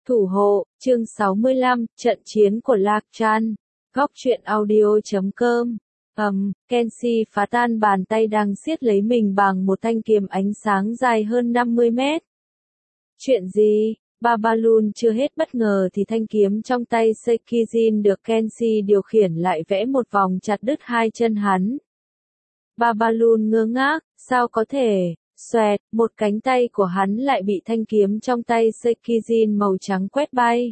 Thủ hộ, chương 65, trận chiến của Lạc Chan. Góc truyện audio.com. Kenshi phá tan bàn tay đang siết lấy mình bằng một thanh kiếm ánh sáng dài hơn 50 mét. Chuyện gì? Babalun chưa hết bất ngờ thì thanh kiếm trong tay Sekijin được Kenshi điều khiển lại vẽ một vòng chặt đứt hai chân hắn. Babalun ngơ ngác, sao có thể? Xoẹt, một cánh tay của hắn lại bị thanh kiếm trong tay Sekijin màu trắng quét bay.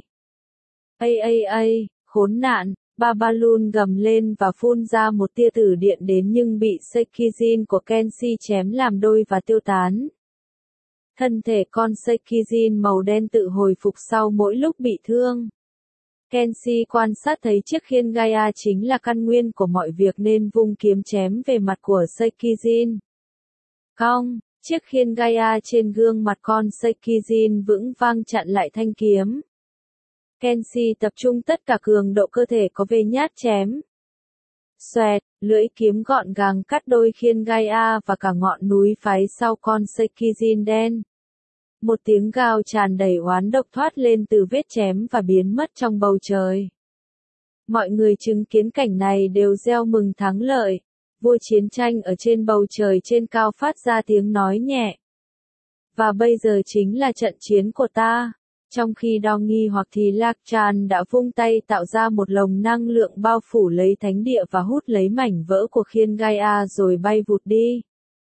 Khốn nạn, Babalun gầm lên và phun ra một tia tử điện đến nhưng bị Sekijin của Kenshi chém làm đôi và tiêu tán. Thân thể con Sekijin màu đen tự hồi phục sau mỗi lúc bị thương. Kenshi quan sát thấy chiếc khiên Gaia chính là căn nguyên của mọi việc nên vung kiếm chém về mặt của Sekijin. Cong, chiếc khiên Gaia trên gương mặt con Sekijin vững vang chặn lại thanh kiếm. Kenshi tập trung tất cả cường độ cơ thể có về nhát chém. Xoẹt, lưỡi kiếm gọn gàng cắt đôi khiên Gaia và cả ngọn núi phái sau con Sekijin đen. Một tiếng gào tràn đầy oán độc thoát lên từ vết chém và biến mất trong bầu trời. Mọi người chứng kiến cảnh này đều reo mừng thắng lợi. Vua chiến tranh ở trên bầu trời trên cao phát ra tiếng nói nhẹ. Và bây giờ chính là trận chiến của ta. Trong khi đo nghi hoặc thì Lạc Chan đã vung tay tạo ra một lồng năng lượng bao phủ lấy thánh địa và hút lấy mảnh vỡ của khiên Gaia rồi bay vụt đi.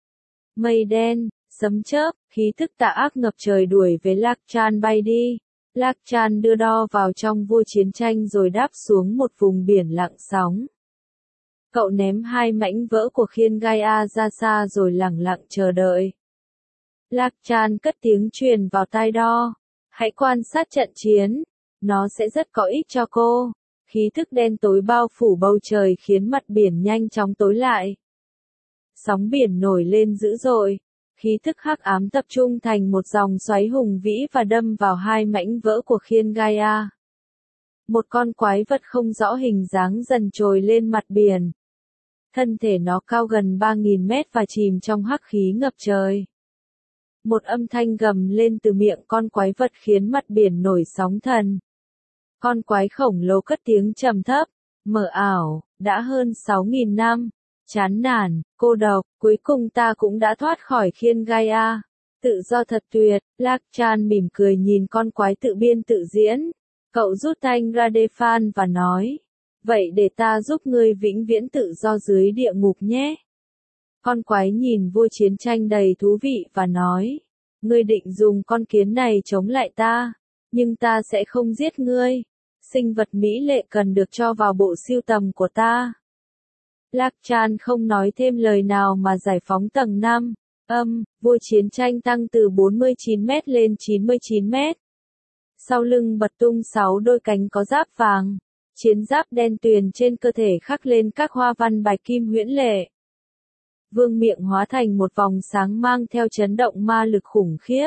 Mây đen, sấm chớp, khí thức tà ác ngập trời đuổi với Lạc Chan bay đi. Lạc Chan đưa đo vào trong vua chiến tranh rồi đáp xuống một vùng biển lặng sóng. Cậu ném hai mảnh vỡ của khiên Gaia ra xa rồi lẳng lặng chờ đợi. Lạc Chan cất tiếng truyền vào tai đo. Hãy quan sát trận chiến. Nó sẽ rất có ích cho cô. Khí thức đen tối bao phủ bầu trời khiến mặt biển nhanh chóng tối lại. Sóng biển nổi lên dữ dội. Khí thức hắc ám tập trung thành một dòng xoáy hùng vĩ và đâm vào hai mảnh vỡ của khiên Gaia. Một con quái vật không rõ hình dáng dần trồi lên mặt biển. Thân thể nó cao gần 3.000 mét và chìm trong hắc khí ngập trời. Một âm thanh gầm lên từ miệng con quái vật khiến mặt biển nổi sóng thần. Con quái khổng lồ cất tiếng trầm thấp, mờ ảo, đã hơn 6.000 năm. Chán nản, cô độc, cuối cùng ta cũng đã thoát khỏi khiên Gaia. Tự do thật tuyệt, Lạc Chan mỉm cười nhìn con quái tự biên tự diễn. Cậu rút thanh Radefan và nói. Vậy để ta giúp ngươi vĩnh viễn tự do dưới địa ngục nhé. Con quái nhìn vua chiến tranh đầy thú vị và nói. Ngươi định dùng con kiến này chống lại ta. Nhưng ta sẽ không giết ngươi. Sinh vật mỹ lệ cần được cho vào bộ sưu tầm của ta. Lạc Chan không nói thêm lời nào mà giải phóng tầng 5. Vua chiến tranh tăng từ 49 mét lên 99 mét. Sau lưng bật tung 6 đôi cánh có giáp vàng. Chiến giáp đen tuyền trên cơ thể khắc lên các hoa văn bạch kim huyễn lệ. Vương miệng hóa thành một vòng sáng mang theo chấn động ma lực khủng khiếp.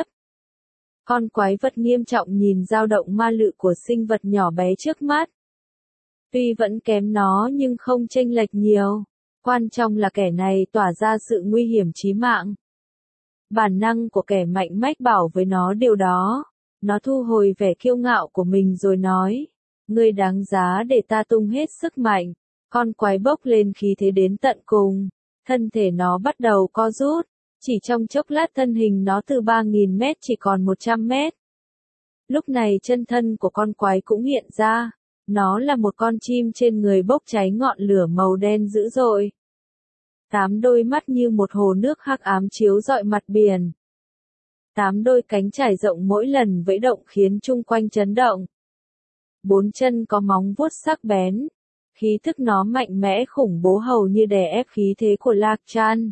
Con quái vật nghiêm trọng nhìn dao động ma lực của sinh vật nhỏ bé trước mắt. Tuy vẫn kém nó nhưng không chênh lệch nhiều. Quan trọng là kẻ này tỏa ra sự nguy hiểm chí mạng. Bản năng của kẻ mạnh mẽ bảo với nó điều đó. Nó thu hồi vẻ kiêu ngạo của mình rồi nói. Ngươi đáng giá để ta tung hết sức mạnh. Con quái bốc lên khí thế đến tận cùng. Thân thể nó bắt đầu co rút. Chỉ trong chốc lát thân hình nó từ 3.000 mét chỉ còn 100 mét. Lúc này chân thân của con quái cũng hiện ra. Nó là một con chim trên người bốc cháy ngọn lửa màu đen dữ dội. 8 đôi mắt như một hồ nước hắc ám chiếu rọi mặt biển. 8 đôi cánh trải rộng mỗi lần vẫy động khiến chung quanh chấn động. 4 chân có móng vuốt sắc bén. Khí thức nó mạnh mẽ khủng bố hầu như đè ép khí thế của Lạc Chan.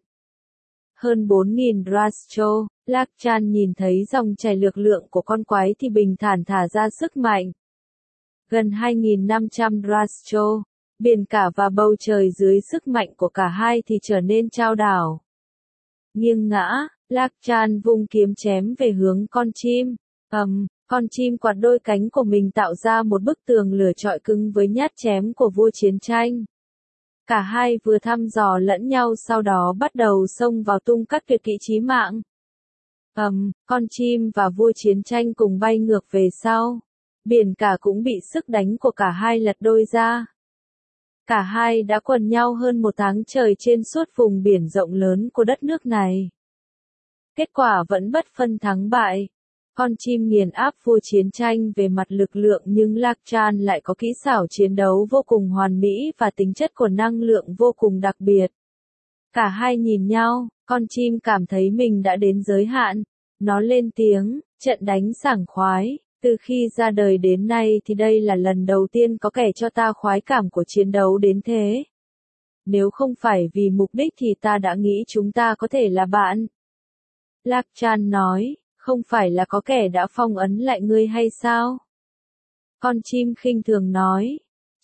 Hơn 4.000 Drastro, Lạc Chan nhìn thấy dòng chảy lực lượng của con quái thì bình thản thả ra sức mạnh. Gần 2.500 Drastro, biển cả và bầu trời dưới sức mạnh của cả hai thì trở nên chao đảo. Nghiêng ngã, Lạc Chan vung kiếm chém về hướng con chim. Con chim quạt đôi cánh của mình tạo ra một bức tường lửa trọi cứng với nhát chém của vua chiến tranh. Cả hai vừa thăm dò lẫn nhau sau đó bắt đầu xông vào tung các tuyệt kỹ chí mạng. Con chim và vua chiến tranh cùng bay ngược về sau. Biển cả cũng bị sức đánh của cả hai lật đôi ra. Cả hai đã quần nhau hơn một tháng trời trên suốt vùng biển rộng lớn của đất nước này. Kết quả vẫn bất phân thắng bại. Con chim nghiền áp vua chiến tranh về mặt lực lượng nhưng Lạc Chan lại có kỹ xảo chiến đấu vô cùng hoàn mỹ và tính chất của năng lượng vô cùng đặc biệt. Cả hai nhìn nhau, con chim cảm thấy mình đã đến giới hạn. Nó lên tiếng, trận đánh sảng khoái. Từ khi ra đời đến nay thì đây là lần đầu tiên có kẻ cho ta khoái cảm của chiến đấu đến thế. Nếu không phải vì mục đích thì ta đã nghĩ chúng ta có thể là bạn. Lạc Chan nói, không phải là có kẻ đã phong ấn lại ngươi hay sao? Con chim khinh thường nói,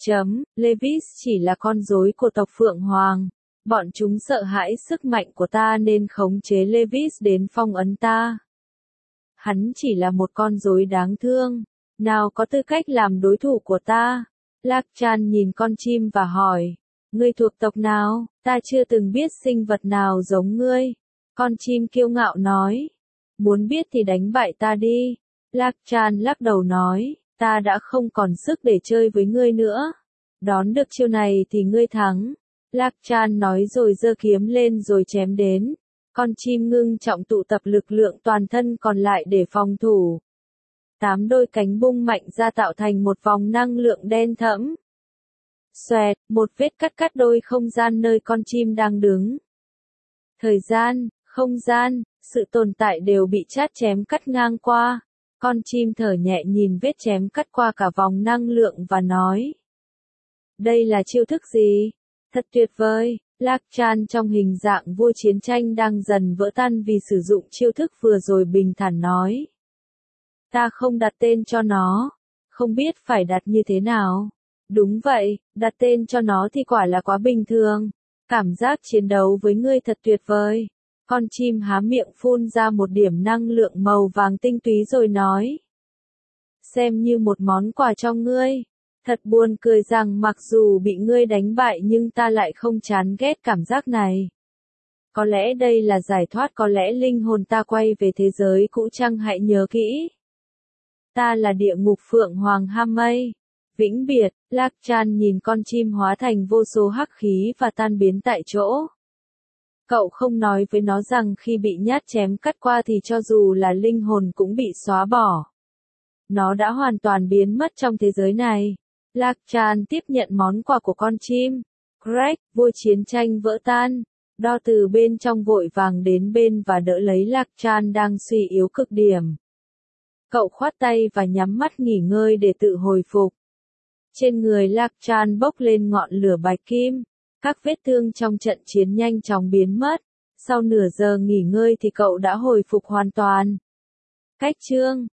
Levis chỉ là con rối của tộc Phượng Hoàng. Bọn chúng sợ hãi sức mạnh của ta nên khống chế Levis đến phong ấn ta. Hắn chỉ là một con rối đáng thương, nào có tư cách làm đối thủ của ta. Lạc Chan nhìn con chim và hỏi, ngươi thuộc tộc nào? Ta chưa từng biết sinh vật nào giống ngươi. Con chim kiêu ngạo nói, muốn biết thì đánh bại ta đi. Lạc Chan lắc đầu nói, ta đã không còn sức để chơi với ngươi nữa. Đón được chiêu này thì ngươi thắng. Lạc Chan nói rồi giơ kiếm lên rồi chém đến. Con chim ngưng trọng tụ tập lực lượng toàn thân còn lại để phòng thủ. 8 đôi cánh bung mạnh ra tạo thành một vòng năng lượng đen thẫm. Xoẹt, một vết cắt đôi không gian nơi con chim đang đứng. Thời gian, không gian, sự tồn tại đều bị chát chém cắt ngang qua. Con chim thở nhẹ nhìn vết chém cắt qua cả vòng năng lượng và nói. Đây là chiêu thức gì? Thật tuyệt vời. Lạc Chan trong hình dạng vua chiến tranh đang dần vỡ tan vì sử dụng chiêu thức vừa rồi bình thản nói. Ta không đặt tên cho nó. Không biết phải đặt như thế nào. Đúng vậy, đặt tên cho nó thì quả là quá bình thường. Cảm giác chiến đấu với ngươi thật tuyệt vời. Con chim há miệng phun ra một điểm năng lượng màu vàng tinh túy rồi nói. Xem như một món quà cho ngươi. Thật buồn cười rằng mặc dù bị ngươi đánh bại nhưng ta lại không chán ghét cảm giác này. Có lẽ đây là giải thoát, có lẽ linh hồn ta quay về thế giới cũ chăng, hãy nhớ kỹ. Ta là địa ngục Phượng Hoàng Hamay. Vĩnh biệt, Lạc Chan nhìn con chim hóa thành vô số hắc khí và tan biến tại chỗ. Cậu không nói với nó rằng khi bị nhát chém cắt qua thì cho dù là linh hồn cũng bị xóa bỏ. Nó đã hoàn toàn biến mất trong thế giới này. Lạc Chan tiếp nhận món quà của con chim. Greg, vua chiến tranh vỡ tan. Đo từ bên trong vội vàng đến bên và đỡ lấy Lạc Chan đang suy yếu cực điểm. Cậu khoát tay và nhắm mắt nghỉ ngơi để tự hồi phục. Trên người Lạc Chan bốc lên ngọn lửa bạch kim. Các vết thương trong trận chiến nhanh chóng biến mất. Sau nửa giờ nghỉ ngơi thì cậu đã hồi phục hoàn toàn. Cách chương